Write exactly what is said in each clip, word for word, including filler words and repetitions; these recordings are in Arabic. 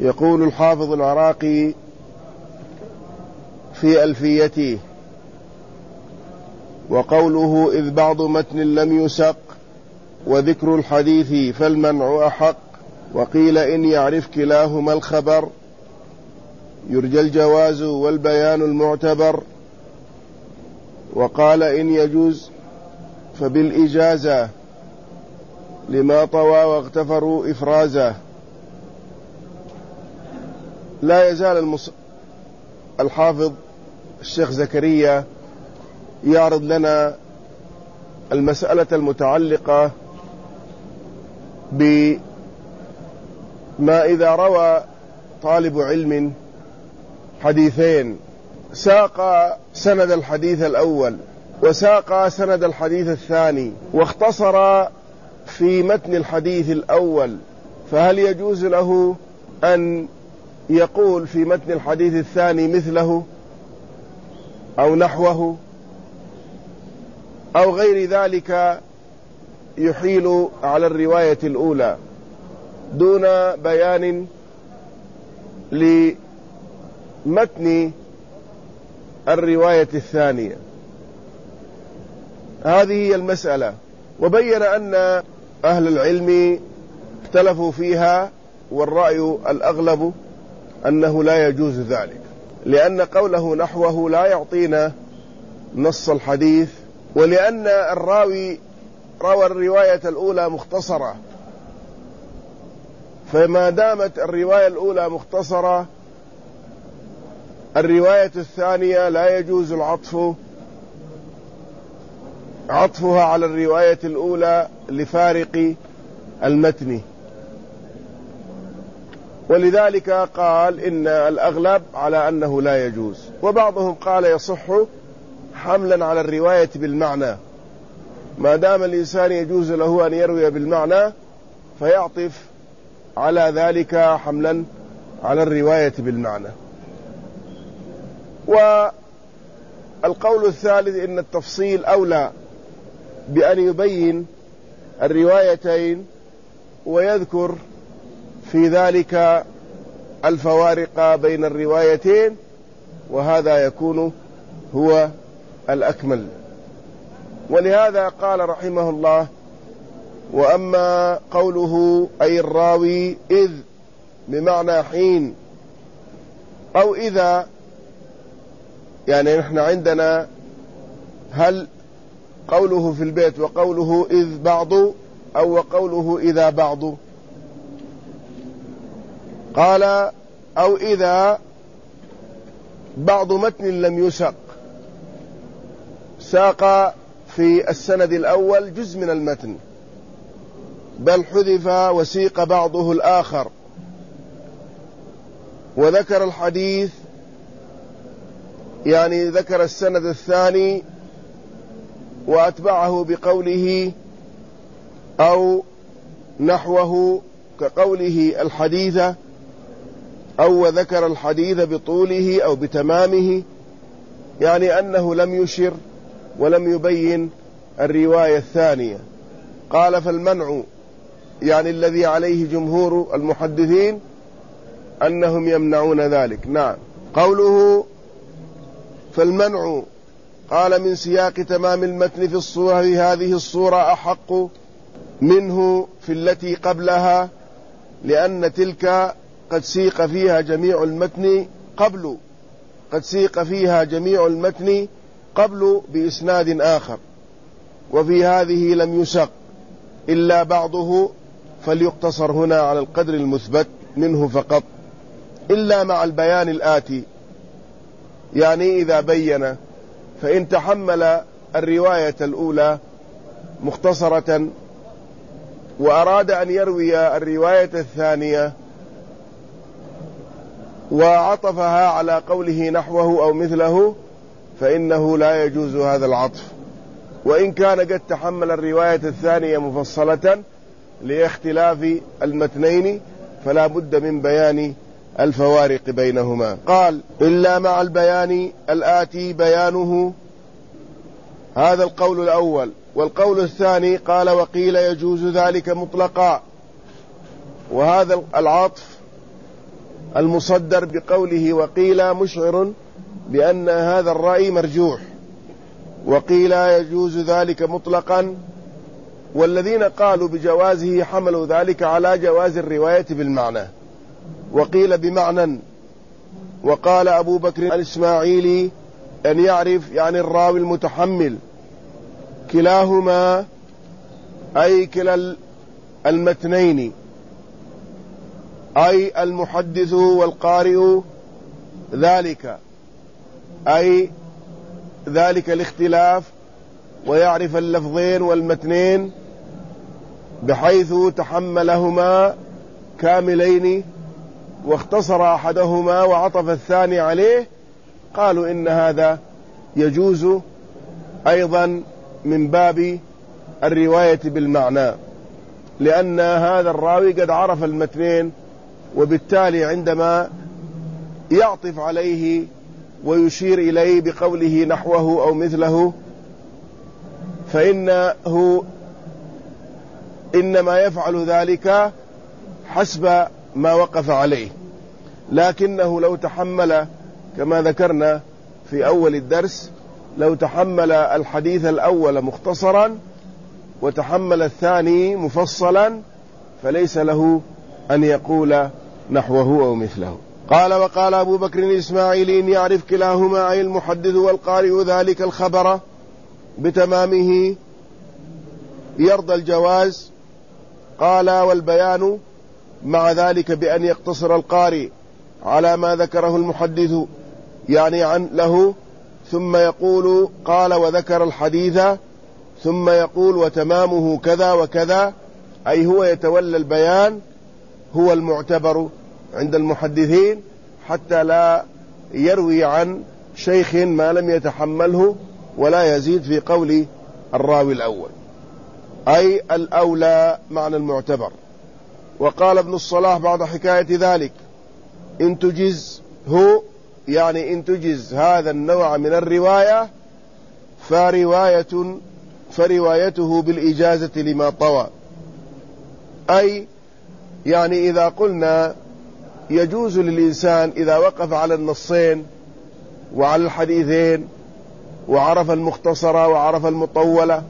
يقول الحافظ العراقي في ألفيته: وقوله إذ بعض متن لم يسق وذكر الحديث فالمنع أحق، وقيل إن يعرف كلاهما الخبر يرجى الجواز والبيان المعتبر، وقال إن يجوز فبالإجازة لما طوى واغتفروا إفرازه. لا يزال المص... الحافظ الشيخ زكريا يعرض لنا المسألة المتعلقة بما إذا روى طالب علم حديثين، ساق سند الحديث الأول وساق سند الحديث الثاني واختصر في متن الحديث الأول، فهل يجوز له أن يقول في متن الحديث الثاني مثله أو نحوه أو غير ذلك يحيل على الرواية الأولى دون بيان لمتن الرواية الثانية؟ هذه هي المسألة. وبين أن أهل العلم اختلفوا فيها، والرأي الأغلب أنه لا يجوز ذلك، لأن قوله نحوه لا يعطينا نص الحديث، ولأن الراوي روى الرواية الأولى مختصرة، فما دامت الرواية الأولى مختصرة الرواية الثانية لا يجوز العطف عطفها على الرواية الأولى لفارق المتن، ولذلك قال إن الأغلب على أنه لا يجوز. وبعضهم قال يصح حملا على الرواية بالمعنى، ما دام الإنسان يجوز له أن يروي بالمعنى فيعطف على ذلك حملا على الرواية بالمعنى. والقول الثالث إن التفصيل أولى بأن يبين الروايتين ويذكر في ذلك الفوارق بين الروايتين، وهذا يكون هو الأكمل. ولهذا قال رحمه الله: وأما قوله أي الراوي إذ بمعنى حين أو إذا، يعني نحن عندنا هل قوله في البيت وقوله إذ بعض أو وقوله إذا بعض؟ قال أو إذا بعض متن لم يسق، ساق في السند الأول جزء من المتن بل حذف وسيق بعضه الآخر، وذكر الحديث يعني ذكر السند الثاني وأتبعه بقوله أو نحوه كقوله الحديث، أو ذكر الحديث بطوله أو بتمامه، يعني أنه لم يشر ولم يبين الرواية الثانية. قال فالمنع يعني الذي عليه جمهور المحدثين أنهم يمنعون ذلك. نعم. قوله فالمنع قال من سياق تمام المتن في الصورة هذه الصورة أحق منه في التي قبلها، لأن تلك قد سيق فيها جميع المتن قبل قد سيق فيها جميع المتن قبل بإسناد آخر، وفي هذه لم يسق إلا بعضه، فليقتصر هنا على القدر المثبت منه فقط، إلا مع البيان الآتي، يعني إذا بين فإن تحمل الرواية الأولى مختصرة وأراد أن يروي الرواية الثانية وعطفها على قوله نحوه أو مثله فإنه لا يجوز هذا العطف، وإن كان قد تحمل الرواية الثانية مفصلة لاختلاف المتنين فلا بد من بيان الفوارق بينهما. قال إلا مع البيان الآتي بيانه، هذا القول الأول. والقول الثاني قال وقيل يجوز ذلك مطلقا، وهذا العطف المصدر بقوله وقيل مشعر بأن هذا الرأي مرجوح، وقيل يجوز ذلك مطلقا، والذين قالوا بجوازه حملوا ذلك على جواز الرواية بالمعنى، وقيل بمعنى. وقال أبو بكر الإسماعيلي أن يعرف يعني الراوي المتحمل كلاهما أي كلا المتنين، أي المحدث والقارئ ذلك، أي ذلك الاختلاف، ويعرف اللفظين والمتنين بحيث تحملهما كاملين واختصر أحدهما وعطف الثاني عليه. قالوا إن هذا يجوز أيضا من باب الرواية بالمعنى، لأن هذا الراوي قد عرف المتنين، وبالتالي عندما يعطف عليه ويشير إليه بقوله نحوه أو مثله فإنه إنما يفعل ذلك حسب ما وقف عليه. لكنه لو تحمل كما ذكرنا في أول الدرس، لو تحمل الحديث الأول مختصرا وتحمل الثاني مفصلا فليس له أن يقول نحوه أو مثله. قال وقال أبو بكر الإسماعيلي إن يعرف كلاهما أي المحدث والقارئ ذلك الخبر بتمامه يرضى الجواز. قال والبيان مع ذلك بأن يقتصر القارئ على ما ذكره المحدث يعني عن له، ثم يقول قال وذكر الحديث، ثم يقول وتمامه كذا وكذا، أي هو يتولى البيان، هو المعتبر عند المحدثين، حتى لا يروي عن شيخ ما لم يتحمله ولا يزيد في قول الراوي الأول، أي الأولى معنى المعتبر. وقال ابن الصلاح بعد حكاية ذلك إن تجز هو يعني إن تجز هذا النوع من الرواية فرواية فروايته بالإجازة لما طوى، أي يعني إذا قلنا يجوز للإنسان إذا وقف على النصين وعلى الحديثين وعرف المختصر وعرف المطولة،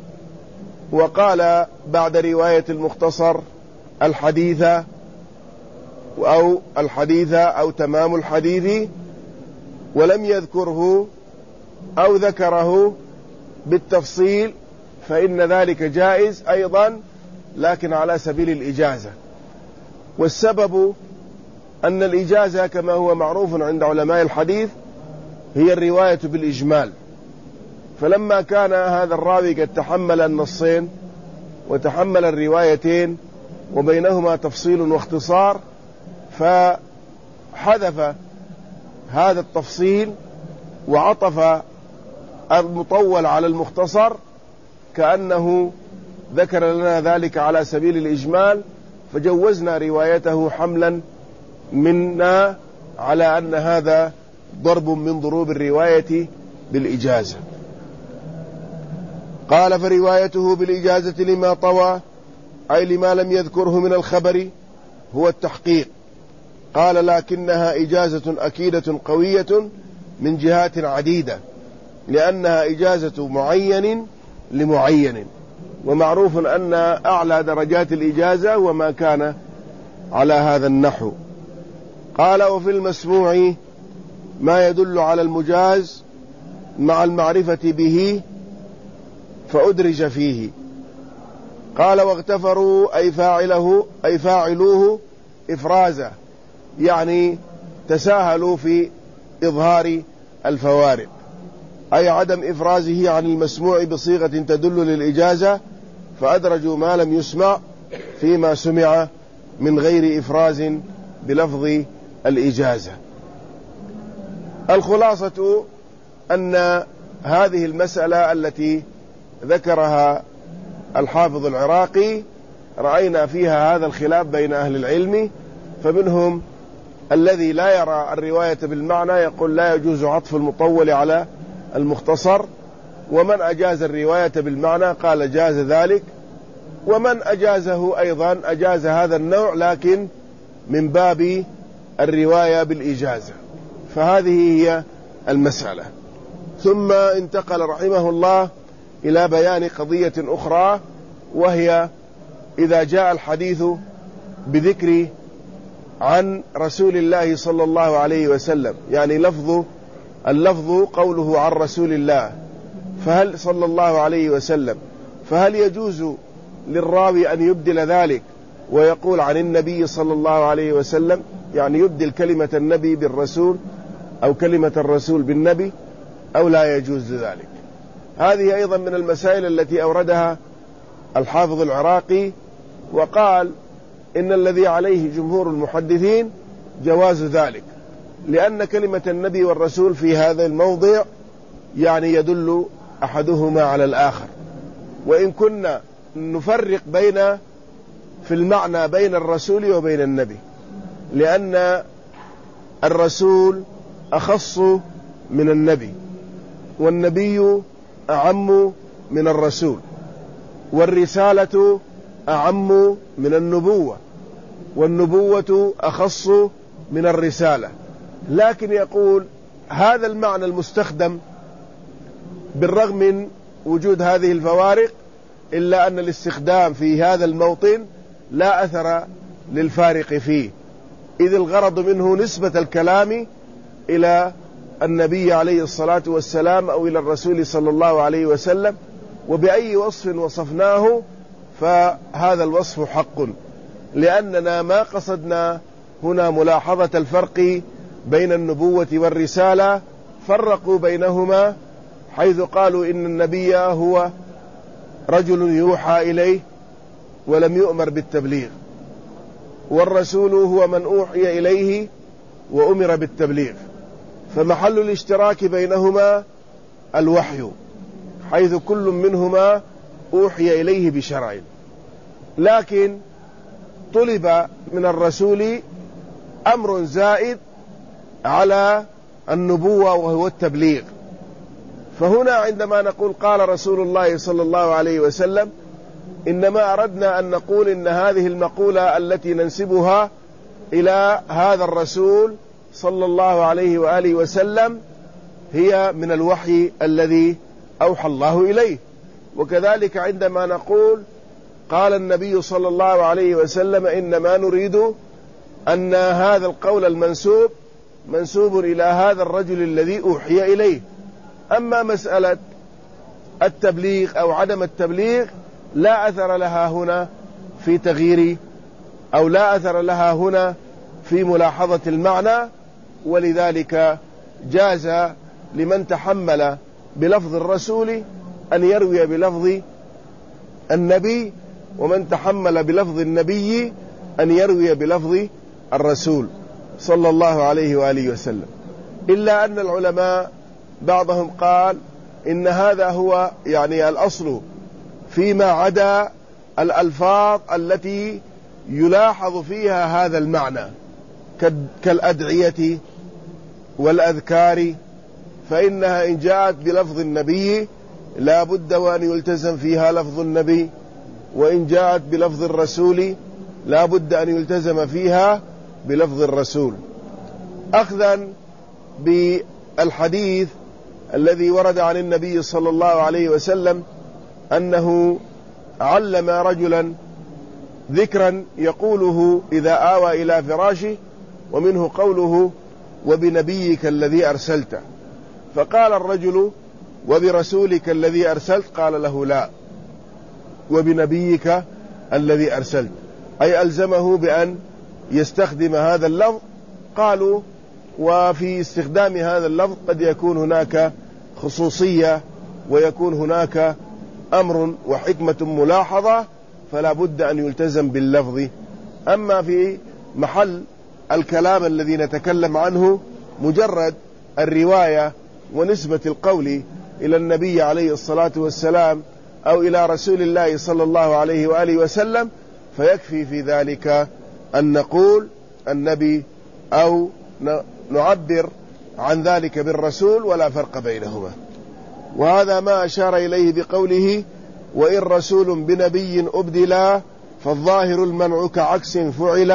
وقال بعد رواية المختصر الحديث أو الحديث أو تمام الحديث ولم يذكره أو ذكره بالتفصيل فإن ذلك جائز أيضا، لكن على سبيل الإجازة. والسبب أن الإجازة كما هو معروف عند علماء الحديث هي الرواية بالإجمال، فلما كان هذا الراوي قد تحمل النصين وتحمل الروايتين وبينهما تفصيل واختصار، فحذف هذا التفصيل وعطف المطول على المختصر كأنه ذكر لنا ذلك على سبيل الإجمال، فجوزنا روايته حملا منا على أن هذا ضرب من ضروب الرواية بالإجازة. قال فروايته بالإجازة لما طوى أي لما لم يذكره من الخبر هو التحقيق. قال لكنها إجازة أكيدة قوية من جهات عديدة، لأنها إجازة معين لمعين، ومعروف أن أعلى درجات الإجازة وما كان على هذا النحو. قال وفي المسموع ما يدل على المجاز مع المعرفة به فأدرج فيه. قال واغتفروا أي فاعله أي فاعلوه إفرازه، يعني تساهلوا في إظهار الفوارق، أي عدم إفرازه عن المسموع بصيغة تدل للإجازة، فأدرجوا ما لم يسمع فيما سمع من غير إفراز بلفظ الإجازة. الخلاصة أن هذه المسألة التي ذكرها الحافظ العراقي رأينا فيها هذا الخلاف بين أهل العلم، فمنهم الذي لا يرى الرواية بالمعنى يقول لا يجوز عطف المطول على المختصر، ومن أجاز الرواية بالمعنى قال جاز ذلك، ومن أجازه أيضا أجاز هذا النوع لكن من باب الرواية بالإجازة. فهذه هي المسألة. ثم انتقل رحمه الله إلى بيان قضية أخرى، وهي إذا جاء الحديث بذكر عن رسول الله صلى الله عليه وسلم، يعني لفظ اللفظ قوله عن رسول الله، فهل صلى الله عليه وسلم، فهل يجوز للراوي أن يبدل ذلك ويقول عن النبي صلى الله عليه وسلم، يعني يبدل كلمة النبي بالرسول أو كلمة الرسول بالنبي، أو لا يجوز ذلك؟ هذه أيضا من المسائل التي أوردها الحافظ العراقي، وقال إن الذي عليه جمهور المحدثين جواز ذلك، لأن كلمة النبي والرسول في هذا الموضع يعني يدل أحدهما على الآخر، وإن كنا نفرق بين في المعنى بين الرسول وبين النبي، لأن الرسول أخص من النبي، والنبي أعم من الرسول، والرسالة أعم من النبوة، والنبوة أخص من الرسالة. لكن يقول هذا المعنى المستخدم بالرغم من وجود هذه الفوارق، إلا أن الاستخدام في هذا الموطن لا أثر للفارق فيه، إذ الغرض منه نسبة الكلام إلى النبي عليه الصلاة والسلام أو إلى الرسول صلى الله عليه وسلم، وبأي وصف وصفناه فهذا الوصف حق، لأننا ما قصدنا هنا ملاحظة الفرق بين النبوة والرسالة، فرقوا بينهما حيث قالوا إن النبي هو رجل يوحى إليه ولم يؤمر بالتبليغ، والرسول هو من أوحي إليه وأمر بالتبليغ، فمحل الاشتراك بينهما الوحي، حيث كل منهما أوحي إليه بشرع، لكن طلب من الرسول أمر زائد على النبوة وهو التبليغ. فهنا عندما نقول قال رسول الله صلى الله عليه وسلم، إنما أردنا أن نقول إن هذه المقولة التي ننسبها إلى هذا الرسول صلى الله عليه وآله وسلم هي من الوحي الذي أوحى الله إليه. وكذلك عندما نقول قال النبي صلى الله عليه وسلم، إنما نريد أن هذا القول المنسوب منسوب إلى هذا الرجل الذي أوحي إليه. أما مسألة التبليغ أو عدم التبليغ لا أثر لها هنا في تغيير، أو لا أثر لها هنا في ملاحظة المعنى، ولذلك جاز لمن تحمل بلفظ الرسول أن يروي بلفظ النبي، ومن تحمل بلفظ النبي أن يروي بلفظ الرسول صلى الله عليه وآله وسلم. إلا أن العلماء بعضهم قال إن هذا هو يعني الأصل فيما عدا الألفاظ التي يلاحظ فيها هذا المعنى كالأدعية والأذكار، فإنها إن جاءت بلفظ النبي لا بد وأن يلتزم فيها لفظ النبي، وإن جاءت بلفظ الرسول لا بد أن يلتزم فيها بلفظ الرسول، أخذا بالحديث الذي ورد عن النبي صلى الله عليه وسلم أنه علم رجلا ذكرا يقوله إذا آوى إلى فراشه، ومنه قوله وبنبيك الذي أرسلته، فقال الرجل وبرسولك الذي أرسلت، قال له لا، وبنبيك الذي أرسلت، أي ألزمه بأن يستخدم هذا اللفظ. قالوا وفي استخدام هذا اللفظ قد يكون هناك خصوصية ويكون هناك أمر وحكمة ملاحظة، فلا بد أن يلتزم باللفظ. أما في محل الكلام الذي نتكلم عنه مجرد الرواية ونسبة القول إلى النبي عليه الصلاة والسلام أو إلى رسول الله صلى الله عليه وآله وسلم، فيكفي في ذلك أن نقول النبي أو نعبر عن ذلك بالرسول، ولا فرق بينهما. وهذا ما أشار إليه بقوله وإن رسول بنبي أبدلا فالظاهر المنع كعكس فعلا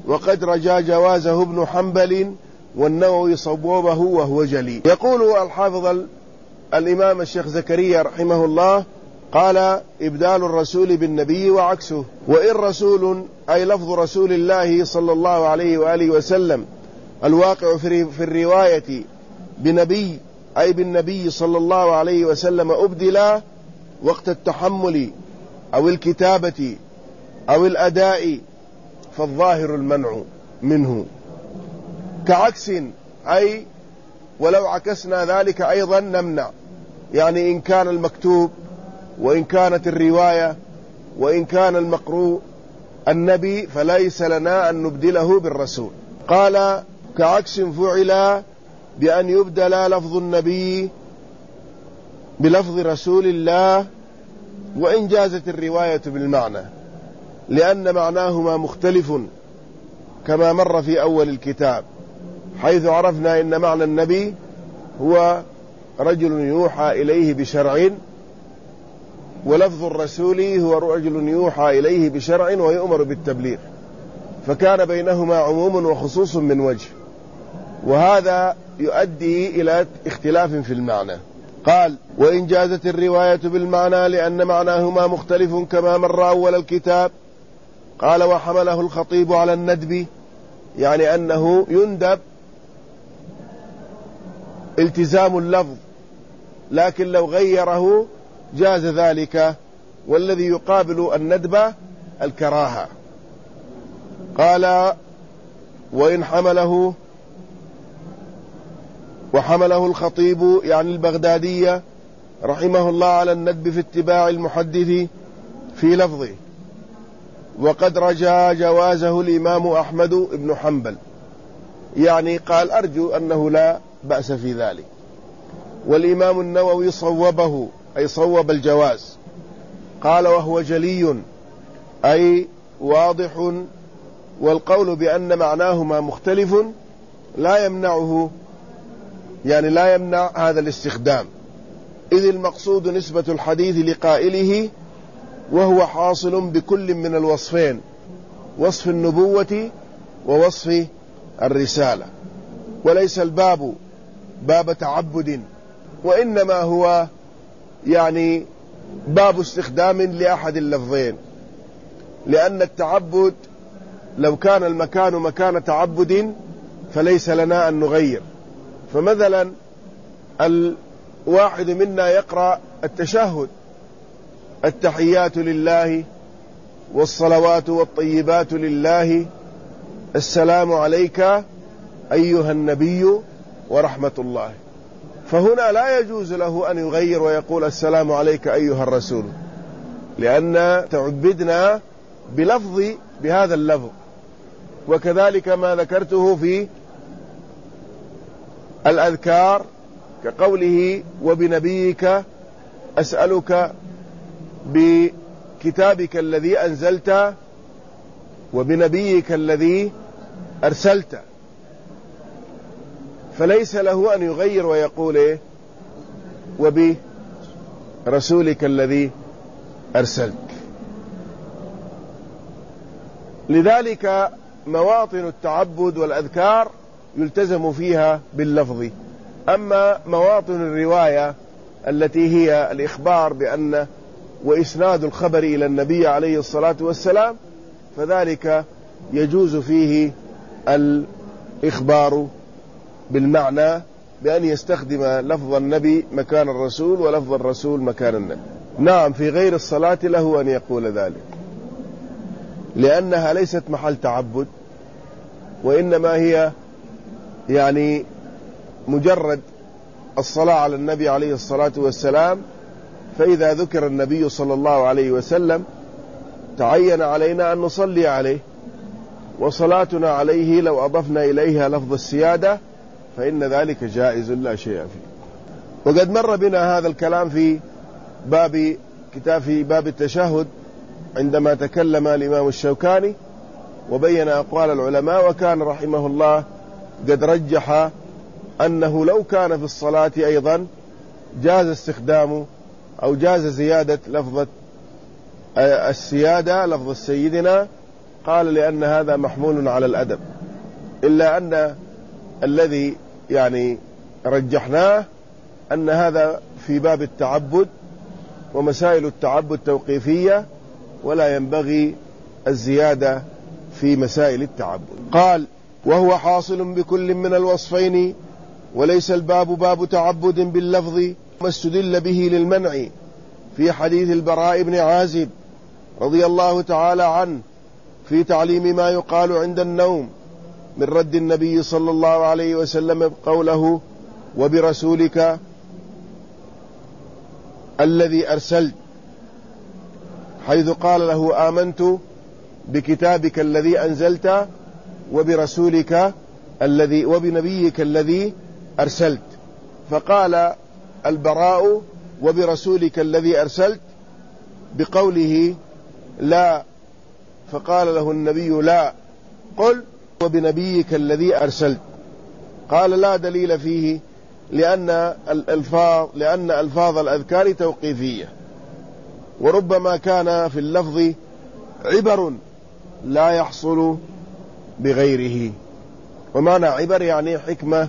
وقد رجا جوازه ابن حنبل والنووي صوبه وهو جلي. يقول الحافظ الإمام الشيخ زكريا رحمه الله قال: إبدال الرسول بالنبي وعكسه. وإن رسول أي لفظ رسول الله صلى الله عليه وآله وسلم الواقع في الرواية بنبي أي بالنبي صلى الله عليه وسلم أبدلا وقت التحمل أو الكتابة أو الأداء فالظاهر المنع منه. كعكس أي ولو عكسنا ذلك أيضا نمنع، يعني إن كان المكتوب وإن كانت الرواية وإن كان المقروء النبي فليس لنا أن نبدله بالرسول. قال: كعكس فعل بأن يبدل لفظ النبي بلفظ رسول الله وإن جازت الرواية بالمعنى، لأن معناهما مختلف كما مر في أول الكتاب، حيث عرفنا إن معنى النبي هو رجل يوحى إليه بشرع، ولفظ الرسول هو رجل يوحى إليه بشرع ويؤمر بالتبليغ، فكان بينهما عموم وخصوص من وجه، وهذا يؤدي إلى اختلاف في المعنى. قال: وإن جازت الرواية بالمعنى لأن معناهما مختلف كما مر أول الكتاب. قال: وحمله الخطيب على الندب، يعني أنه يندب التزام اللفظ، لكن لو غيره جاز ذلك، والذي يقابل الندب الكراهة. قال: وإن حمله وحمله الخطيب يعني البغدادية رحمه الله على الندب في اتباع المحدث في لفظه، وقد رجا جوازه الإمام أحمد بن حنبل، يعني قال: أرجو أنه لا بأس في ذلك. والإمام النووي صوبه أي صوب الجواز، قال: وهو جلي أي واضح، والقول بأن معناهما مختلف لا يمنعه، يعني لا يمنع هذا الاستخدام، إذ المقصود نسبة الحديث لقائله، وهو حاصل بكل من الوصفين، وصف النبوة ووصف الرسالة، وليس الباب باب تعبد، وإنما هو يعني باب استخدام لأحد اللفظين، لأن التعبد لو كان المكان مكان تعبد فليس لنا أن نغير. فمثلا الواحد منا يقرأ التشهد: التحيات لله والصلوات والطيبات لله، السلام عليك أيها النبي ورحمة الله. فهنا لا يجوز له أن يغير ويقول: السلام عليك أيها الرسول، لأن تعبدنا بلفظ بهذا اللفظ. وكذلك ما ذكرته في الأذكار كقوله: وبنبيك أسألك بكتابك الذي أنزلت وبنبيك الذي أرسلت، فليس له أن يغير ويقول إيه؟ وبرسولك الذي أرسلت. لذلك مواطن التعبد والأذكار يلتزم فيها باللفظ، أما مواطن الرواية التي هي الإخبار بأن وإسناد الخبر إلى النبي عليه الصلاة والسلام فذلك يجوز فيه الإخبار بالمعنى بأن يستخدم لفظ النبي مكان الرسول ولفظ الرسول مكان النبي. نعم، في غير الصلاة له أن يقول ذلك، لأنها ليست محل تعبد، وإنما هي يعني مجرد الصلاة على النبي عليه الصلاة والسلام. فإذا ذكر النبي صلى الله عليه وسلم تعين علينا أن نصلي عليه، وصلاتنا عليه لو أضفنا إليها لفظ السيادة فإن ذلك جائز لا شيء فيه. وقد مر بنا هذا الكلام في باب كتاب في باب التشهد عندما تكلم الإمام الشوكاني وبين أقوال العلماء، وكان رحمه الله قد رجح أنه لو كان في الصلاة أيضا جاز استخدامه أو جاز زيادة لفظة السيادة لفظ سيدنا قال لأن هذا محمول على الأدب، إلا أن الذي يعني رجحناه أن هذا في باب التعبد، ومسائل التعبد توقيفية، ولا ينبغي الزيادة في مسائل التعبد. قال: وهو حاصل بكل من الوصفين، وليس الباب باب تعبد باللفظ، ما استدل به للمنع في حديث البراء بن عازب رضي الله تعالى عنه في تعليم ما يقال عند النوم من رد النبي صلى الله عليه وسلم قوله: وبرسولك الذي أرسلت، حيث قال له: آمنت بكتابك الذي أنزلت وبرسولك الذي وبنبيك الذي أرسلت. فقال البراء: وبرسولك الذي أرسلت، بقوله لا، فقال له النبي: لا، قل وبنبيك الذي أرسلت. قال: لا دليل فيه، لأن الألفاظ لأن ألفاظ الأذكار توقيفية، وربما كان في اللفظ عبر لا يحصل بغيره. ومعنى عبر يعني حكمة.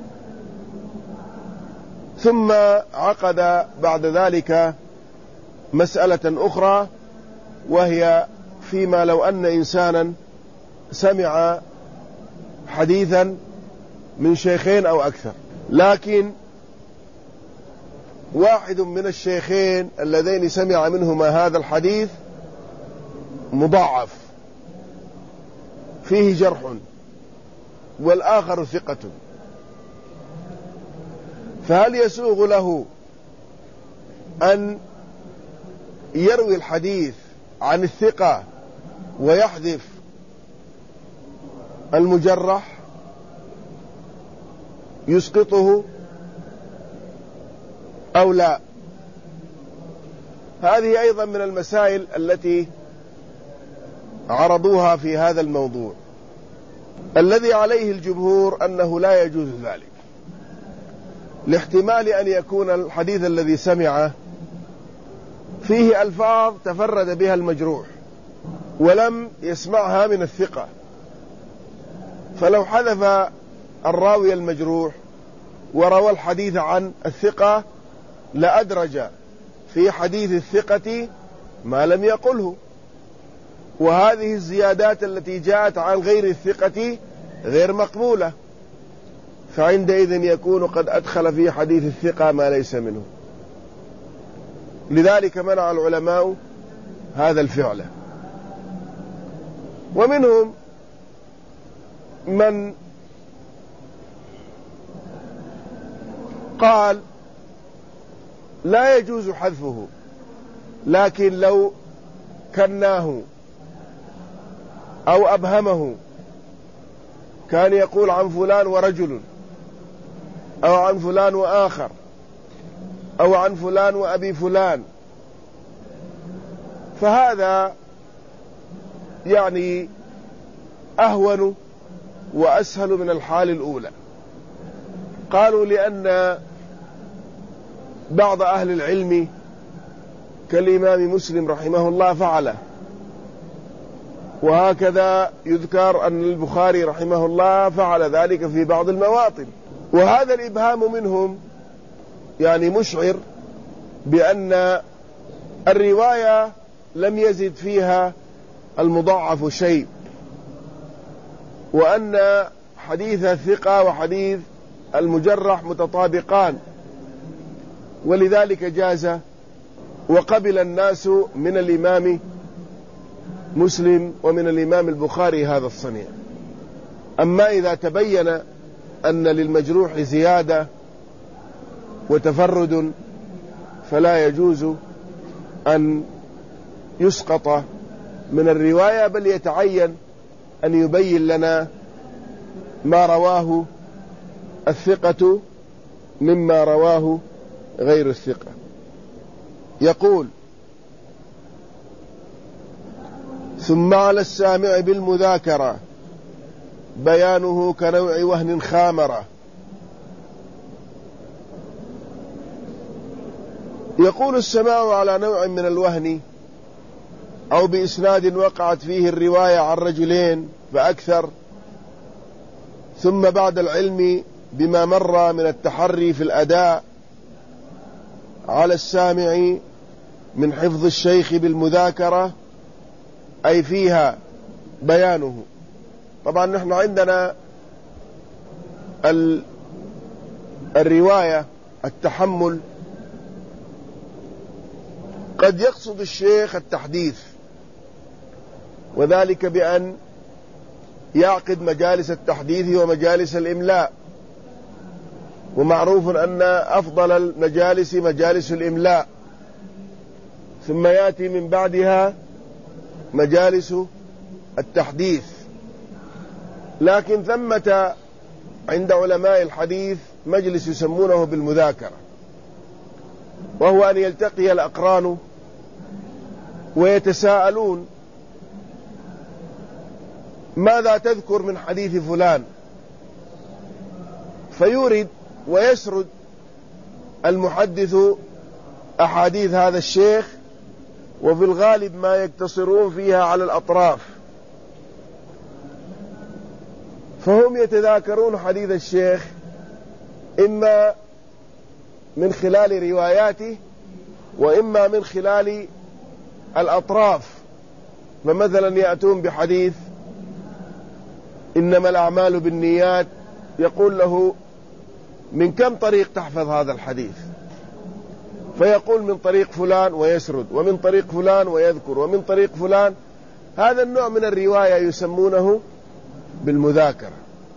ثم عقد بعد ذلك مسألة أخرى، وهي فيما لو أن إنسانا سمع حديثا من شيخين أو أكثر، لكن واحد من الشيخين اللذين سمع منهما هذا الحديث مضاعف فيه جرح، والآخر ثقة، فهل يسوغ له أن يروي الحديث عن الثقة ويحذف المجرح يسقطه أو لا؟ هذه أيضا من المسائل التي عرضوها في هذا الموضوع. الذي عليه الجمهور أنه لا يجوز ذلك، لاحتمال أن يكون الحديث الذي سمعه فيه ألفاظ تفرد بها المجروح ولم يسمعها من الثقة، فلو حذف الراوي المجروح وروى الحديث عن الثقة لأدرج في حديث الثقة ما لم يقله، وهذه الزيادات التي جاءت عن غير الثقة غير مقبولة، فعندئذ يكون قد أدخل في حديث الثقة ما ليس منه. لذلك منع العلماء هذا الفعل. ومنهم من قال لا يجوز حذفه، لكن لو كناه أو أبهمه، كان يقول عن فلان ورجل، أو عن فلان وآخر، أو عن فلان وأبي فلان، فهذا يعني أهون وأسهل من الحال الأولى. قالوا لأن بعض أهل العلم كالإمام مسلم رحمه الله فعله، وهكذا يذكر أن البخاري رحمه الله فعل ذلك في بعض المواطن. وهذا الإبهام منهم يعني مشعر بأن الرواية لم يزد فيها المضاعف شيء، وأن حديث الثقة وحديث المجرح متطابقان، ولذلك جاز وقبل الناس من الإمام مسلم ومن الإمام البخاري هذا الصنيع. أما إذا تبين أن للمجروح زيادة وتفرد فلا يجوز أن يسقط من الرواية، بل يتعين أن يبين لنا ما رواه الثقة مما رواه غير الثقة. يقول: ثم على السامع بالمذاكرة بيانه كنوع وهن خامرة. يقول: السماع على نوع من الوهن أو بإسناد وقعت فيه الرواية عن رجلين فأكثر، ثم بعد العلم بما مر من التحري في الأداء على السامع من حفظ الشيخ بالمذاكرة، أي فيها بيانه. طبعا نحن عندنا الرواية التحمل قد يقصد الشيخ التحديث، وذلك بأن يعقد مجالس التحديث ومجالس الإملاء، ومعروف أن أفضل المجالس مجالس الإملاء، ثم يأتي من بعدها مجالس التحديث. لكن ثمة عند علماء الحديث مجلس يسمونه بالمذاكرة، وهو أن يلتقي الأقران ويتساءلون: ماذا تذكر من حديث فلان؟ فيورد ويسرد المحدث أحاديث هذا الشيخ، وفي الغالب ما يقتصرون فيها على الأطراف، فهم يتذاكرون حديث الشيخ إما من خلال رواياته وإما من خلال الأطراف. فمثلا يأتون بحديث إنما الأعمال بالنيات، يقول له: من كم طريق تحفظ هذا الحديث؟ فيقول: من طريق فلان، ويسرد، ومن طريق فلان ويذكر، ومن طريق فلان. هذا النوع من الرواية يسمونه بالمذاكرة.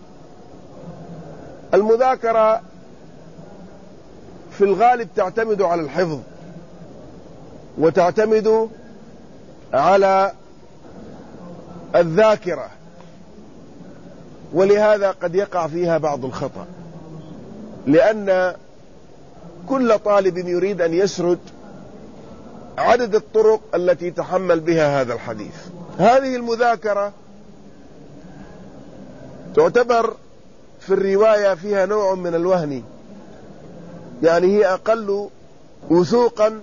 المذاكرة في الغالب تعتمد على الحفظ، وتعتمد على الذاكرة، ولهذا قد يقع فيها بعض الخطأ، لأن كل طالب يريد أن يسرد عدد الطرق التي تحمل بها هذا الحديث. هذه المذاكرة تعتبر في الرواية فيها نوع من الوهن، يعني هي أقل وثوقا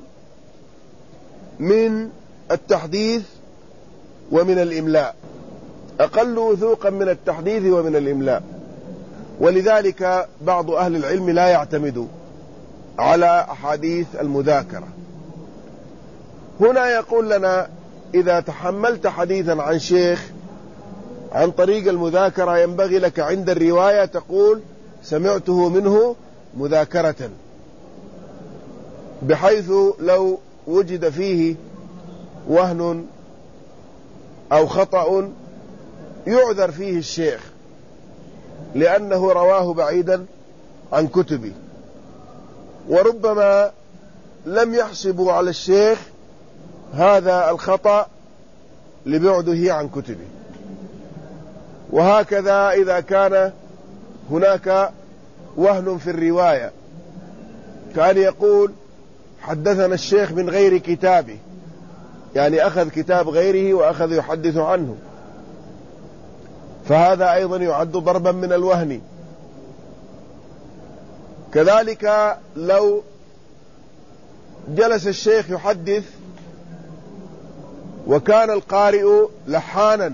من التحديث ومن الإملاء، أقل وثوقا من التحديث ومن الإملاء. ولذلك بعض أهل العلم لا يعتمد على أحاديث المذاكرة. هنا يقول لنا: إذا تحملت حديثا عن شيخ عن طريق المذاكرة ينبغي لك عند الرواية تقول: سمعته منه مذاكرة، بحيث لو وجد فيه وهن أو خطأ يعذر فيه الشيخ، لأنه رواه بعيدا عن كتبه، وربما لم يحسبوا على الشيخ هذا الخطأ لبعده عن كتبه. وهكذا إذا كان هناك وهن في الرواية، كان يقول: حدثنا الشيخ من غير كتابه، يعني أخذ كتاب غيره وأخذ يحدث عنه، فهذا أيضا يعد ضربا من الوهن. كذلك لو جلس الشيخ يحدث وكان القارئ لحانا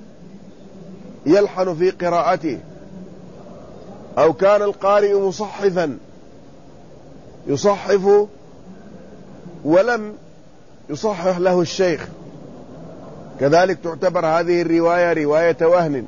يلحن في قراءته، أو كان القارئ مصحفا يصحف ولم يصحح له الشيخ، كذلك تعتبر هذه الرواية رواية وهن.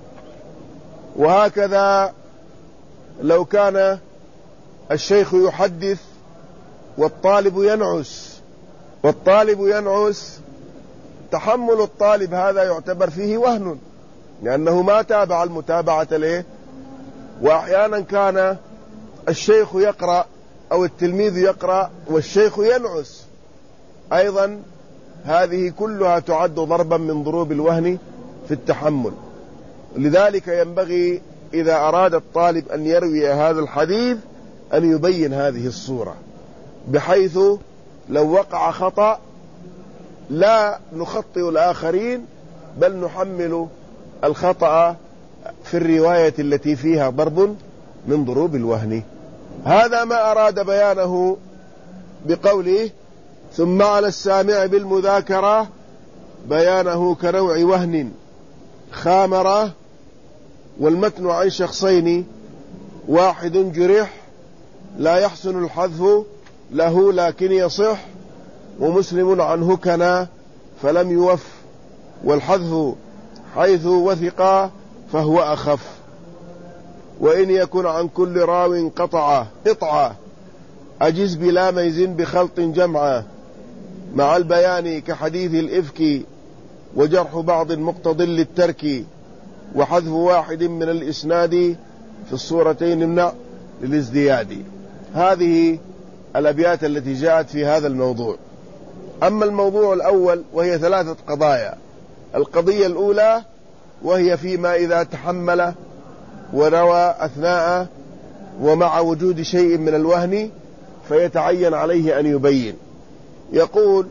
وهكذا لو كان الشيخ يحدث والطالب ينعس، والطالب ينعس، تحمل الطالب هذا يعتبر فيه وهن، لأنه ما تابع المتابعة له. وأحيانا كان الشيخ يقرأ أو التلميذ يقرأ والشيخ ينعس، أيضا هذه كلها تعد ضربا من ضروب الوهن في التحمل. لذلك ينبغي إذا أراد الطالب أن يروي هذا الحديث أن يبين هذه الصورة، بحيث لو وقع خطأ لا نخطئ الآخرين، بل نحمل الخطأ في الرواية التي فيها ضرب من ضروب الوهن. هذا ما أراد بيانه بقوله: ثم على السامع بالمذاكرة بيانه كنوع وهن خامرة، والمتن عن شخصين واحد جرح لا يحسن الحذف له لكن يصح، ومسلم عنه كنا فلم يوف، والحذف حيث وثق فهو أخف، وإن يكن عن كل راو قطعة قطعة أجز بلا ميز بخلط جمعة، مع البيان كحديث الإفك وجرح بعض مقتض للترك، وحذف واحد من الإسناد في الصورتين يمنع للازدياد. هذه الأبيات التي جاءت في هذا الموضوع. أما الموضوع الأول وهي ثلاثة قضايا. القضية الأولى وهي فيما إذا تحمل وروى أثناء ومع وجود شيء من الوهن فيتعين عليه أن يبين. يقول: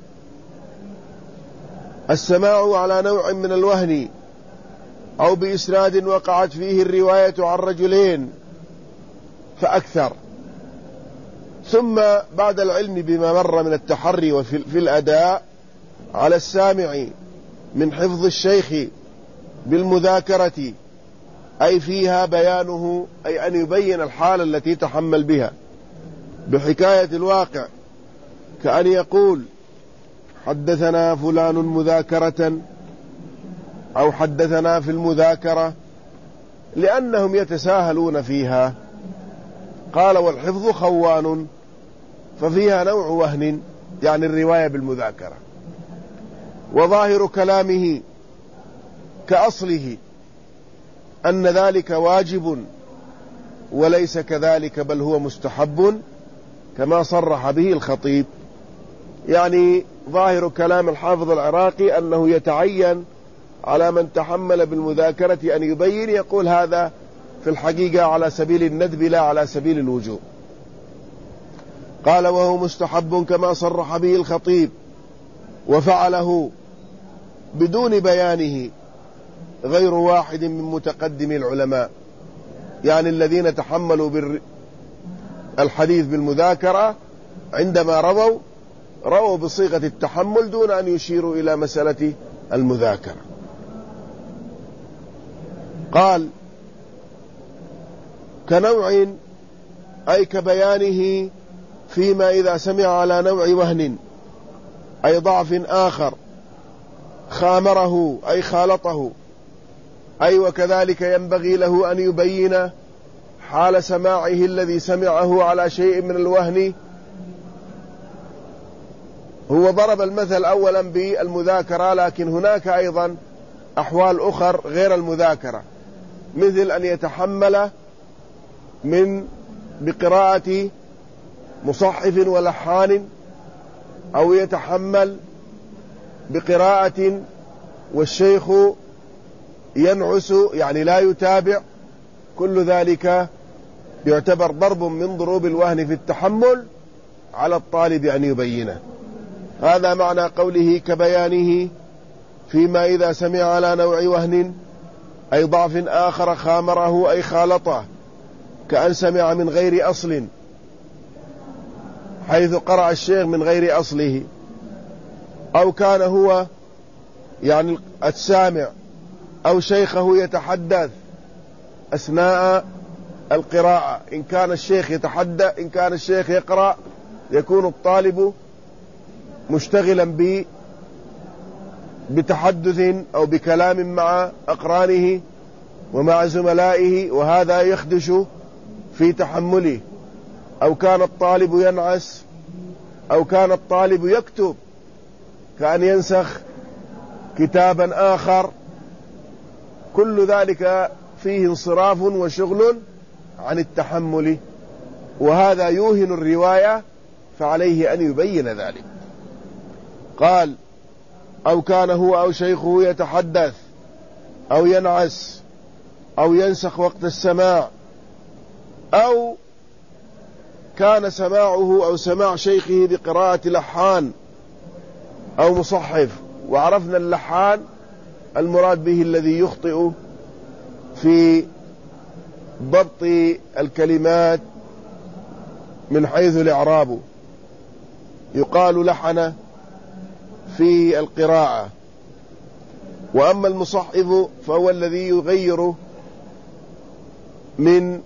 السماع على نوع من الوهن أو بإسناد وقعت فيه الرواية عن رجلين فأكثر. ثم بعد العلم بما مر من التحري وفي الأداء على السامع من حفظ الشيخ بالمذاكرة، أي فيها بيانه، أي أن يبين الحالة التي تحمل بها بحكاية الواقع، كأن يقول: حدثنا فلان مذاكرة، أو حدثنا في المذاكرة، لأنهم يتساهلون فيها. قال: والحفظ خوان، ففيها نوع وهن، يعني الرواية بالمذاكرة. وظاهر كلامه كأصله أن ذلك واجب وليس كذلك، بل هو مستحب كما صرح به الخطيب. يعني ظاهر كلام الحافظ العراقي أنه يتعين على من تحمل بالمذاكرة أن يبين، يقول هذا في الحقيقة على سبيل الندب لا على سبيل الوجوب. قال: وهو مستحب كما صرح به الخطيب، وفعله بدون بيانه غير واحد من متقدم العلماء، يعني الذين تحملوا الحديث بالمذاكرة عندما رووا رووا بصيغة التحمل دون أن يشيروا إلى مسألة المذاكرة. قال: كنوع، أي كبيانه فيما إذا سمع على نوع وهن أي ضعف آخر خامره أي خالطه، أي وكذلك ينبغي له أن يبين حال سماعه الذي سمعه على شيء من الوهن. هو ضرب المثل أولا بالمذاكرة، لكن هناك أيضا أحوال أخر غير المذاكرة، مثل أن يتحمل من بقراءة مصحف ولحان، أو يتحمل بقراءة والشيخ ينعس يعني لا يتابع. كل ذلك يعتبر ضرب من ضروب الوهن في التحمل على الطالب أن يبينه. هذا معنى قوله كبيانه فيما إذا سمع على نوع وهن أي ضعف آخر خامره أي خالطه، كأن سمع من غير أصل، حيث قرأ الشيخ من غير أصله، أو كان هو يعني السامع أو شيخه يتحدث أثناء القراءة. إن كان الشيخ يتحدث إن كان الشيخ يقرأ يكون الطالب مشتغلا ب بتحدث أو بكلام مع أقرانه ومع زملائه، وهذا يخدش في تحمله. أو كان الطالب ينعس، أو كان الطالب يكتب، كأن ينسخ كتابا آخر. كل ذلك فيه انصراف وشغل عن التحمل، وهذا يوهن الرواية، فعليه أن يبين ذلك. قال: أو كان هو أو شيخه يتحدث أو ينعس أو ينسخ وقت السماع، أو كان سماعه أو سماع شيخه بقراءة لحان أو مصحف. وعرفنا اللحان المراد به الذي يخطئ في ضبط الكلمات من حيث الإعراب، يقال لحن في القراءة وأما المصحف فهو الذي يغير من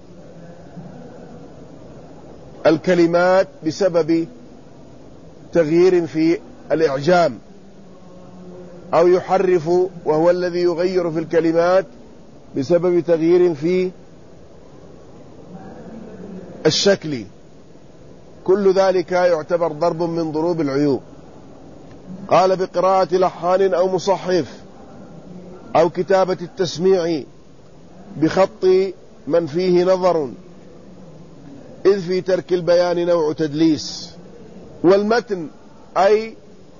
الكلمات بسبب تغيير في الإعجام، أو يحرف وهو الذي يغير في الكلمات بسبب تغيير في الشكل. كل ذلك يعتبر ضرب من ضروب العيوب. قال بقراءة لحان أو مصحف أو كتابة التسميع بخط من فيه نظر، إذ في ترك البيان نوع تدليس. والمتن أي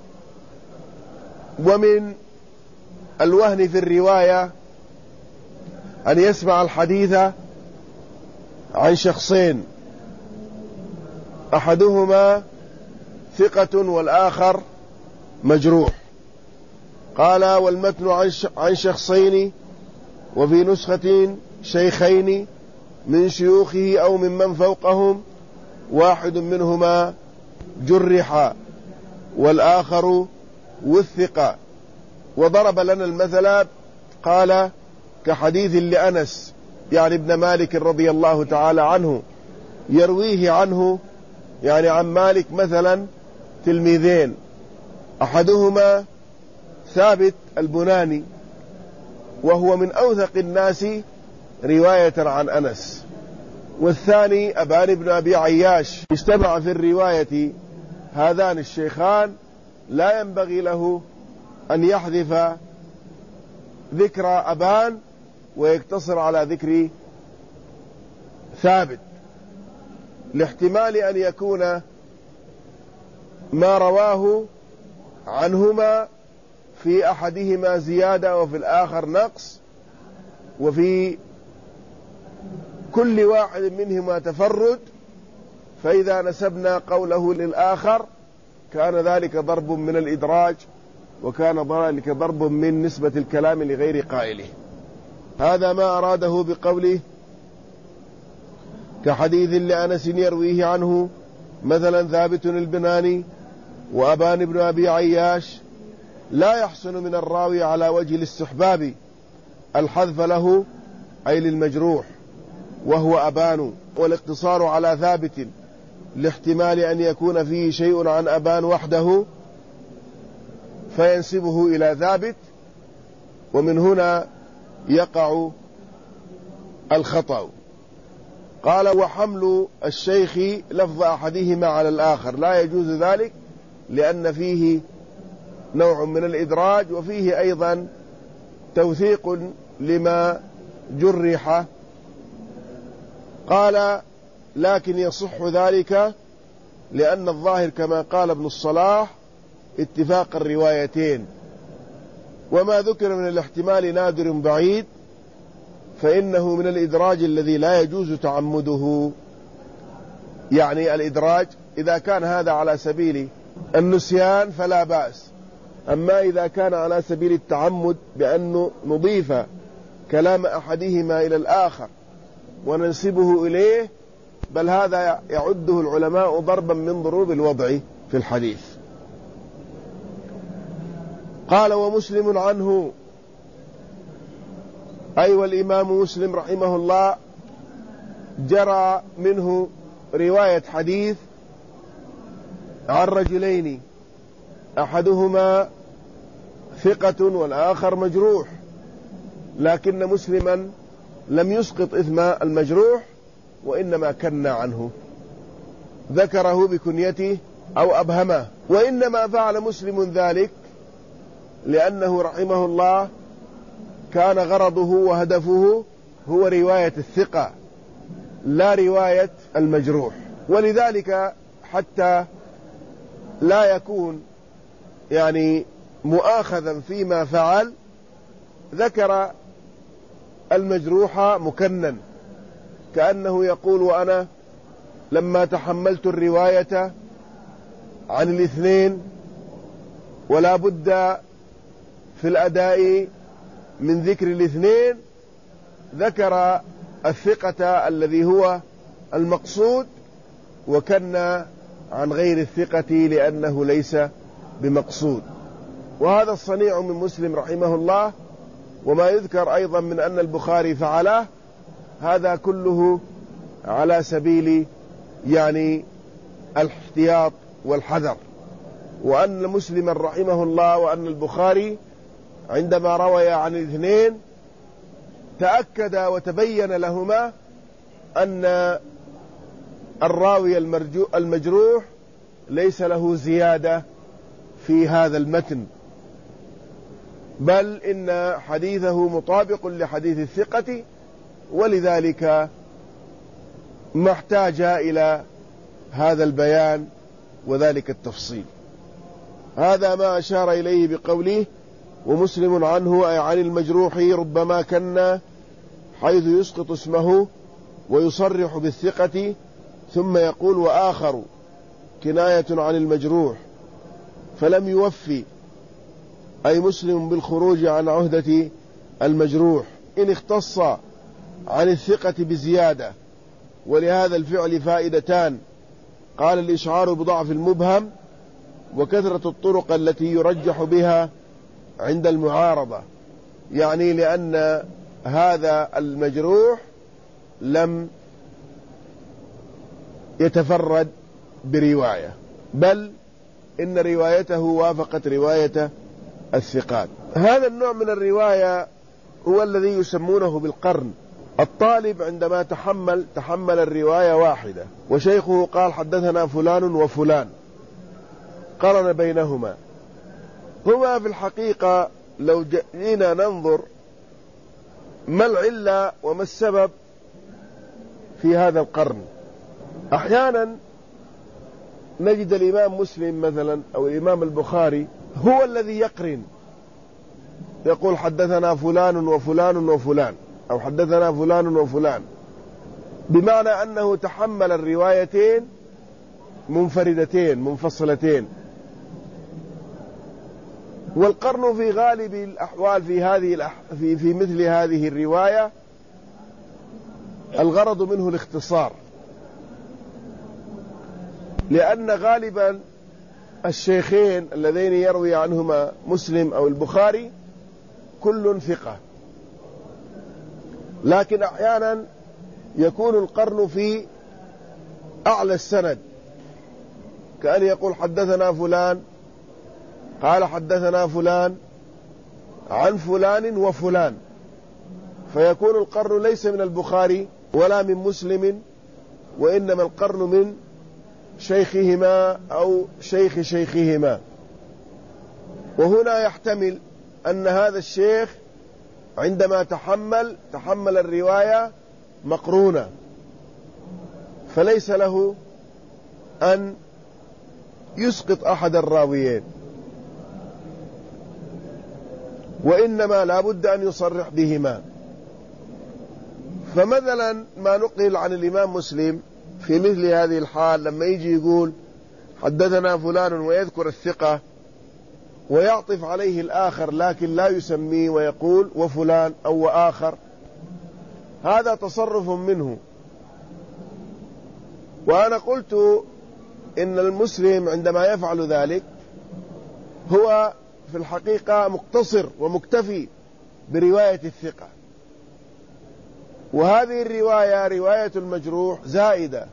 ومن الوهن في الرواية أن يسمع الحديث عن شخصين، أحدهما ثقة والآخر مجروح. قال والمتن عن شخصين وفي نسخة شيخين من شيوخه أو ممن فوقهم، واحد منهما جرح والآخر وثق. وضرب لنا المثل قال كحديث لأنس يعني ابن مالك رضي الله تعالى عنه، يرويه عنه يعني عن مالك مثلا تلميذين، أحدهما ثابت البناني وهو من أوثق الناس رواية عن أنس، والثاني أبان بن أبي عياش. اجتمع في الرواية هذان الشيخان، لا ينبغي له أن يحذف ذكر أبان ويقتصر على ذكر ثابت، لاحتمال أن يكون ما رواه عنهما في أحدهما زيادة وفي الآخر نقص، وفي كل واحد منهما تفرد، فإذا نسبنا قوله للآخر كان ذلك ضرب من الإدراج، وكان ذلك ضرب من نسبة الكلام لغير قائله. هذا ما أراده بقوله كحديث لأنس يرويه عنه مثلا ثابت البناني وأبان بن أبي عياش، لا يحسن من الراوي على وجه الاستحباب الحذف له أي للمجروح وهو أبان، والاقتصار على ثابت لاحتمال أن يكون فيه شيء عن أبان وحده فينسبه إلى ثابت، ومن هنا يقع الخطأ. قال وحمل الشيخ لفظ أحدهما على الآخر لا يجوز ذلك، لأن فيه نوع من الإدراج وفيه أيضا توثيق لما جرح. قال لكن يصح ذلك لأن الظاهر كما قال ابن الصلاح اتفاق الروايتين، وما ذكر من الاحتمال نادر بعيد، فإنه من الإدراج الذي لا يجوز تعمده. يعني الإدراج إذا كان هذا على سبيل النسيان فلا بأس، أما إذا كان على سبيل التعمد بأنه نضيف كلام أحدهما إلى الآخر وننسبه إليه، بل هذا يعده العلماء ضربا من ضروب الوضع في الحديث. قال ومسلم عنه، أي والإمام مسلم رحمه الله جرى منه رواية حديث عن رجلين أحدهما ثقة والآخر مجروح، لكن مسلما لم يسقط إثم المجروح وإنما كنى عنه، ذكره بكنيته أو أبهمه. وإنما فعل مسلم ذلك لأنه رحمه الله كان غرضه وهدفه هو رواية الثقة لا رواية المجروح، ولذلك حتى لا يكون يعني مؤاخذا فيما فعل ذكر المجروح مكنن، كأنه يقول وأنا لما تحملت الرواية عن الاثنين ولا بد في الأداء من ذكر الاثنين، ذكر الثقة الذي هو المقصود وكنا عن غير الثقة لأنه ليس بمقصود. وهذا الصنيع من مسلم رحمه الله، وما يذكر أيضا من أن البخاري فعله، هذا كله على سبيل يعني الاحتياط والحذر. وأن مسلم رحمه الله وأن البخاري عندما روي عن الاثنين تأكد وتبين لهما أن الراوي المجروح ليس له زيادة في هذا المتن، بل إن حديثه مطابق لحديث الثقة، ولذلك ما احتاج إلى هذا البيان وذلك التفصيل. هذا ما أشار إليه بقوله ومسلم عنه أي عن المجروح ربما كان حيث يسقط اسمه ويصرح بالثقة ثم يقول وآخر كناية عن المجروح، فلم يوفي أي مسلم بالخروج عن عهدة المجروح إن اختص عن الثقة بزيادة. ولهذا الفعل فائدتان: قال الإشعار بضعف المبهم، وكثرة الطرق التي يرجح بها عند المعارضة، يعني لأن هذا المجروح لم يتفرد برواية، بل إن روايته وافقت رواية الثقات. هذا النوع من الرواية هو الذي يسمونه بالقرن. الطالب عندما تحمل تحمل الرواية واحدة وشيخه قال حدثنا فلان وفلان، قرن بينهما. هما في الحقيقة لو جئنا ننظر ما العلة وما السبب في هذا القرن، أحيانا نجد الإمام مسلم مثلا أو الإمام البخاري هو الذي يقرن، يقول حدثنا فلان وفلان وفلان، أو حدثنا فلان وفلان، بمعنى أنه تحمل الروايتين منفردتين منفصلتين. والقرن في غالب الأحوال في هذه الأح... في في مثل هذه الرواية الغرض منه الاختصار، لأن غالبا الشيخين اللذين يروي عنهما مسلم أو البخاري كل ثقة، لكن أحيانا يكون القرن في أعلى السند، كأن يقول حدثنا فلان قال حدثنا فلان عن فلان وفلان، فيكون القرن ليس من البخاري ولا من مسلم، وإنما القرن من شيخهما أو شيخ شيخهما. وهنا يحتمل أن هذا الشيخ عندما تحمل تحمل الرواية مقرونة، فليس له أن يسقط أحد الراويين، وإنما لا بد أن يصرح بهما. فمثلا ما نقل عن الإمام مسلم في مثل هذه الحال لما يجي يقول حدثنا فلان ويذكر الثقة ويعطف عليه الآخر لكن لا يسميه ويقول وفلان أو وآخر، هذا تصرف منه. وأنا قلت إن المسلم عندما يفعل ذلك هو في الحقيقة مقتصر ومكتفي برواية الثقة، وهذه الرواية رواية المجروح زائدة،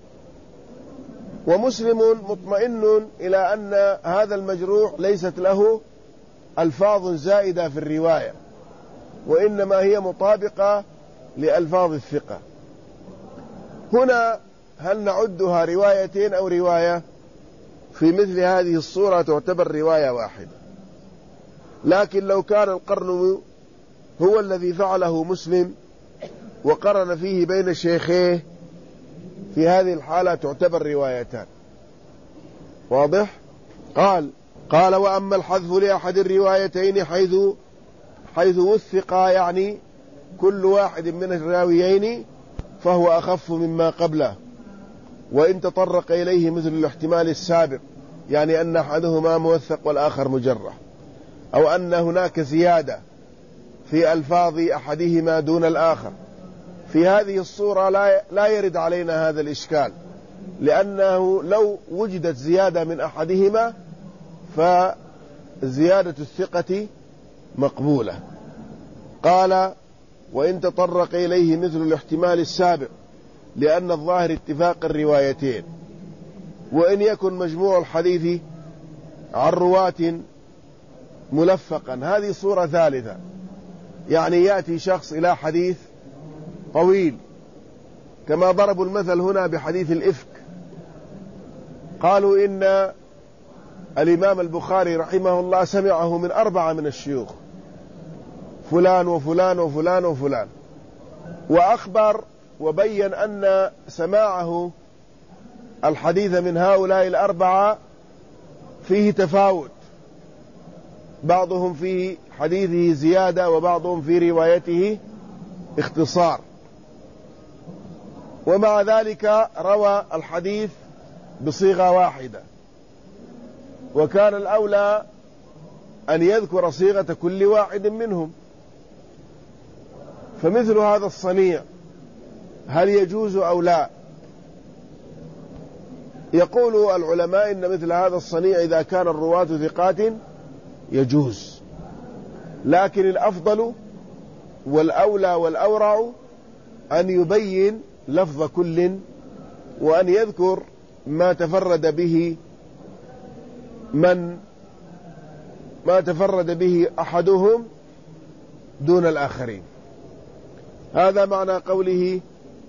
ومسلم مطمئن إلى أن هذا المجروح ليست له ألفاظ زائدة في الرواية، وإنما هي مطابقة لألفاظ الثقة. هنا هل نعدها روايتين أو رواية؟ في مثل هذه الصورة تعتبر رواية واحدة. لكن لو كان القرن هو الذي فعله مسلم وقرن فيه بين شيخيه، في هذه الحالة تعتبر روايتان. واضح؟ قال قال وأما الحذف لأحد الروايتين حيث حيث وثق يعني كل واحد من الراويين فهو أخف مما قبله، وإن تطرق إليه مثل الاحتمال السابق، يعني أن أحدهما موثق والآخر مجرح، أو أن هناك زيادة في ألفاظ أحدهما دون الآخر. في هذه الصورة لا لا يرد علينا هذا الإشكال، لأنه لو وجدت زيادة من أحدهما زيادة الثقة مقبولة. قال: وإن تطرق إليه مثل الاحتمال السابق، لأن الظاهر اتفاق الروايتين. وإن يكن مجموع الحديث عن رواة ملفقا، هذه صورة ثالثة، يعني يأتي شخص إلى حديث طويل، كما ضربوا المثل هنا بحديث الإفك. قالوا إن الإمام البخاري رحمه الله سمعه من أربعة من الشيوخ، فلان وفلان وفلان وفلان، وأخبر وبين أن سماعه الحديث من هؤلاء الأربعة فيه تفاوت، بعضهم في حديثه زيادة وبعضهم في روايته اختصار، ومع ذلك روى الحديث بصيغة واحدة، وكان الأولى أن يذكر صيغة كل واحد منهم. فمثل هذا الصنيع هل يجوز أو لا؟ يقول العلماء إن مثل هذا الصنيع إذا كان الرواة ثقات يجوز، لكن الأفضل والأولى والأورع أن يبين لفظ كل، وأن يذكر ما تفرد به من ما تفرد به أحدهم دون الآخرين. هذا معنى قوله: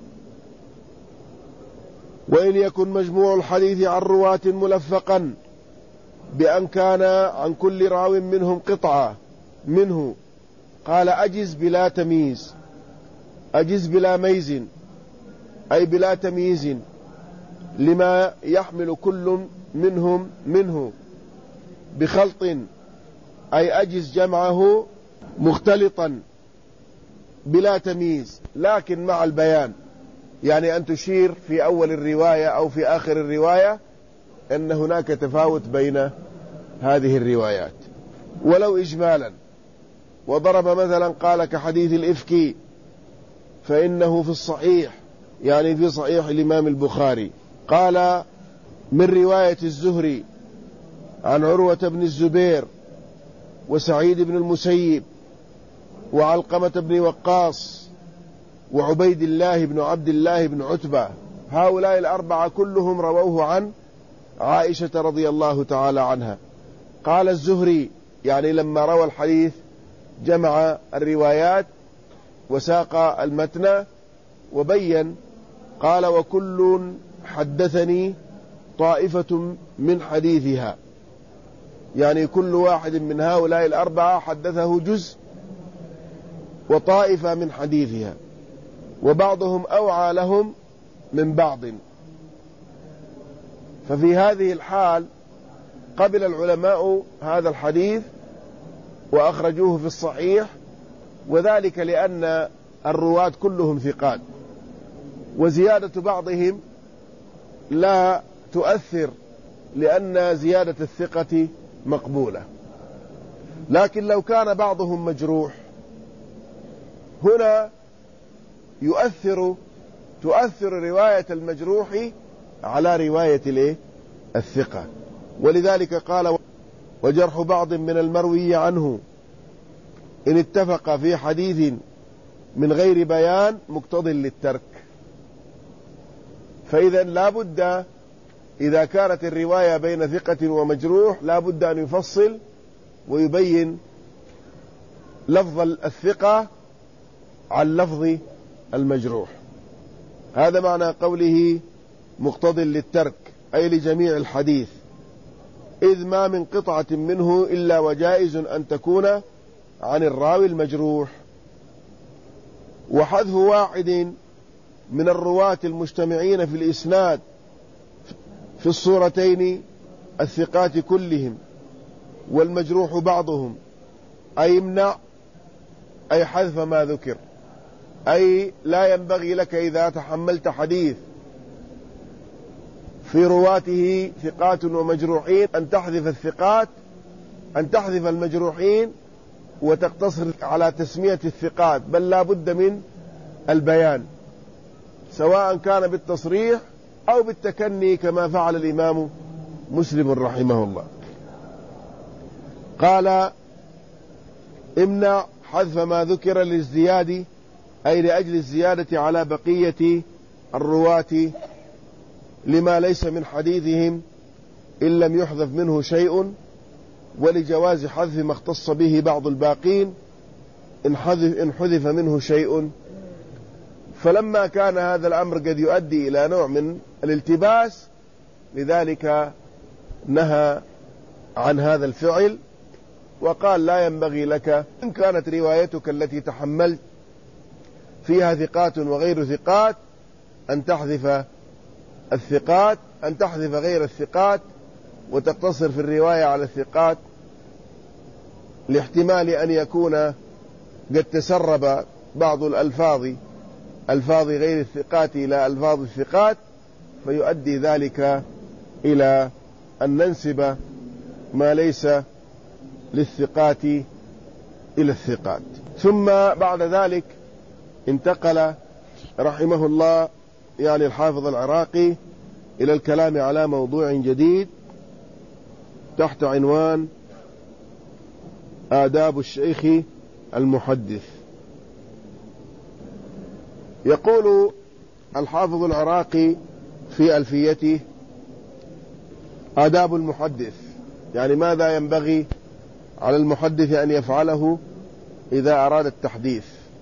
وإن يكن مجموع الحديث عن رواة ملفقا بأن كان عن كل راو منهم قطعة منه. قال: أجز بلا تمييز، أجز بلا ميز، أي بلا تمييز لما يحمل كل منهم منه، بخلط أي أجز جمعه مختلطا بلا تمييز، لكن مع البيان، يعني أن تشير في أول الرواية أو في آخر الرواية أن هناك تفاوت بين هذه الروايات ولو إجمالا. وضرب مثلا قال: كحديث الإفك فإنه في الصحيح، يعني في صحيح الإمام البخاري. قال: من رواية الزهري عن عروة بن الزبير وسعيد بن المسيب وعلقمة بن وقاص وعبيد الله بن عبد الله بن عتبة، هؤلاء الأربعة كلهم رووه عن عائشة رضي الله تعالى عنها. قال الزهري، يعني لما روى الحديث جمع الروايات وساق المتن وبين، قال: وكل حدثني طائفة من حديثها، يعني كل واحد من هؤلاء الأربعة حدثه جزء وطائفة من حديثها، وبعضهم أوعى لهم من بعض. ففي هذه الحال قبل العلماء هذا الحديث وأخرجوه في الصحيح، وذلك لأن الرواة كلهم ثقات، وزيادة بعضهم لا تؤثر، لأن زيادة الثقة مقبولة. لكن لو كان بعضهم مجروح، هنا يؤثر تؤثر رواية المجروح على رواية الايه الثقة. ولذلك قال: وجرح بعض من المروي عنه إن اتفق في حديث من غير بيان مقتض للترك. فإذا لا بد إذا كانت الرواية بين ثقة ومجروح لا بد أن يفصل ويبين لفظ الثقة عن لفظ المجروح. هذا معنى قوله مقتض للترك، أي لجميع الحديث، إذ ما من قطعة منه إلا وجائز أن تكون عن الراوي المجروح. وحذف واحد من الرواة المجتمعين في الإسناد في الصورتين الثقات كلهم والمجروح بعضهم، أي يمنع، أي حذف ما ذكر، أي لا ينبغي لك إذا تحملت حديث في رواته ثقات ومجروحين أن تحذف الثقات أن تحذف المجروحين وتقتصر على تسمية الثقات، بل لا بد من البيان، سواء كان بالتصريح أو بالتكني كما فعل الإمام مسلم رحمه الله. قال امنع حذف ما ذكر للزيادة، أي لأجل الزيادة على بقية الرواة لما ليس من حديثهم إن لم يحذف منه شيء، ولجواز حذف ما اختص به بعض الباقين إن حذف, إن حذف منه شيء. فلما كان هذا الأمر قد يؤدي إلى نوع من الالتباس، لذلك نهى عن هذا الفعل، وقال لا ينبغي لك إن كانت روايتك التي تحملت فيها ثقات وغير ثقات أن تحذف الثقات أن تحذف غير الثقات وتقتصر في الرواية على الثقات، لاحتمال أن يكون قد تسرب بعض الألفاظ ألفاظ غير الثقات إلى ألفاظ الثقات، فيؤدي ذلك إلى أن ننسب ما ليس للثقات إلى الثقات. ثم بعد ذلك انتقل رحمه الله يعني الحافظ العراقي إلى الكلام على موضوع جديد تحت عنوان آداب الشيخ المحدث. يقول الحافظ العراقي في ألفيته: آداب المحدث، يعني ماذا ينبغي على المحدث أن يفعله إذا أراد التحديث.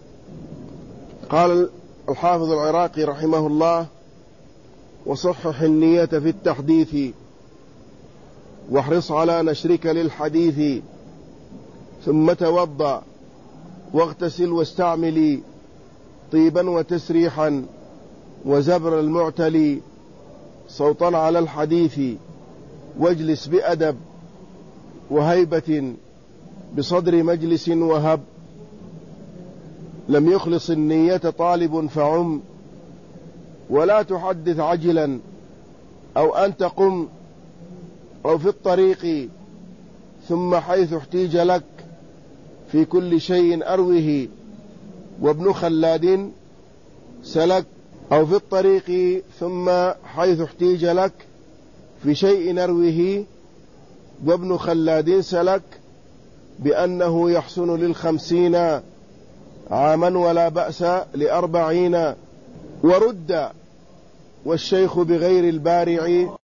قال الحافظ العراقي رحمه الله: وصحح النية في التحديث، واحرص على نشرك للحديث، ثم توضأ واغتسل واستعملي طيبا وتسريحا وزبر المعتلي صوتا على الحديث، واجلس بأدب وهيبة بصدر مجلس وهب، لم يخلص النية طالب فعم، ولا تحدث عجلا أو أن تقم أو في الطريق، ثم حيث احتيج لك في كل شيء أروه، وابن خلاد سلك أو في الطريق، ثم حيث احتيج لك في شيء أروه، وابن خلاد سلك بأنه يحسن للخمسين عاما ولا بأس لأربعين، ورد والشيخ بغير البارع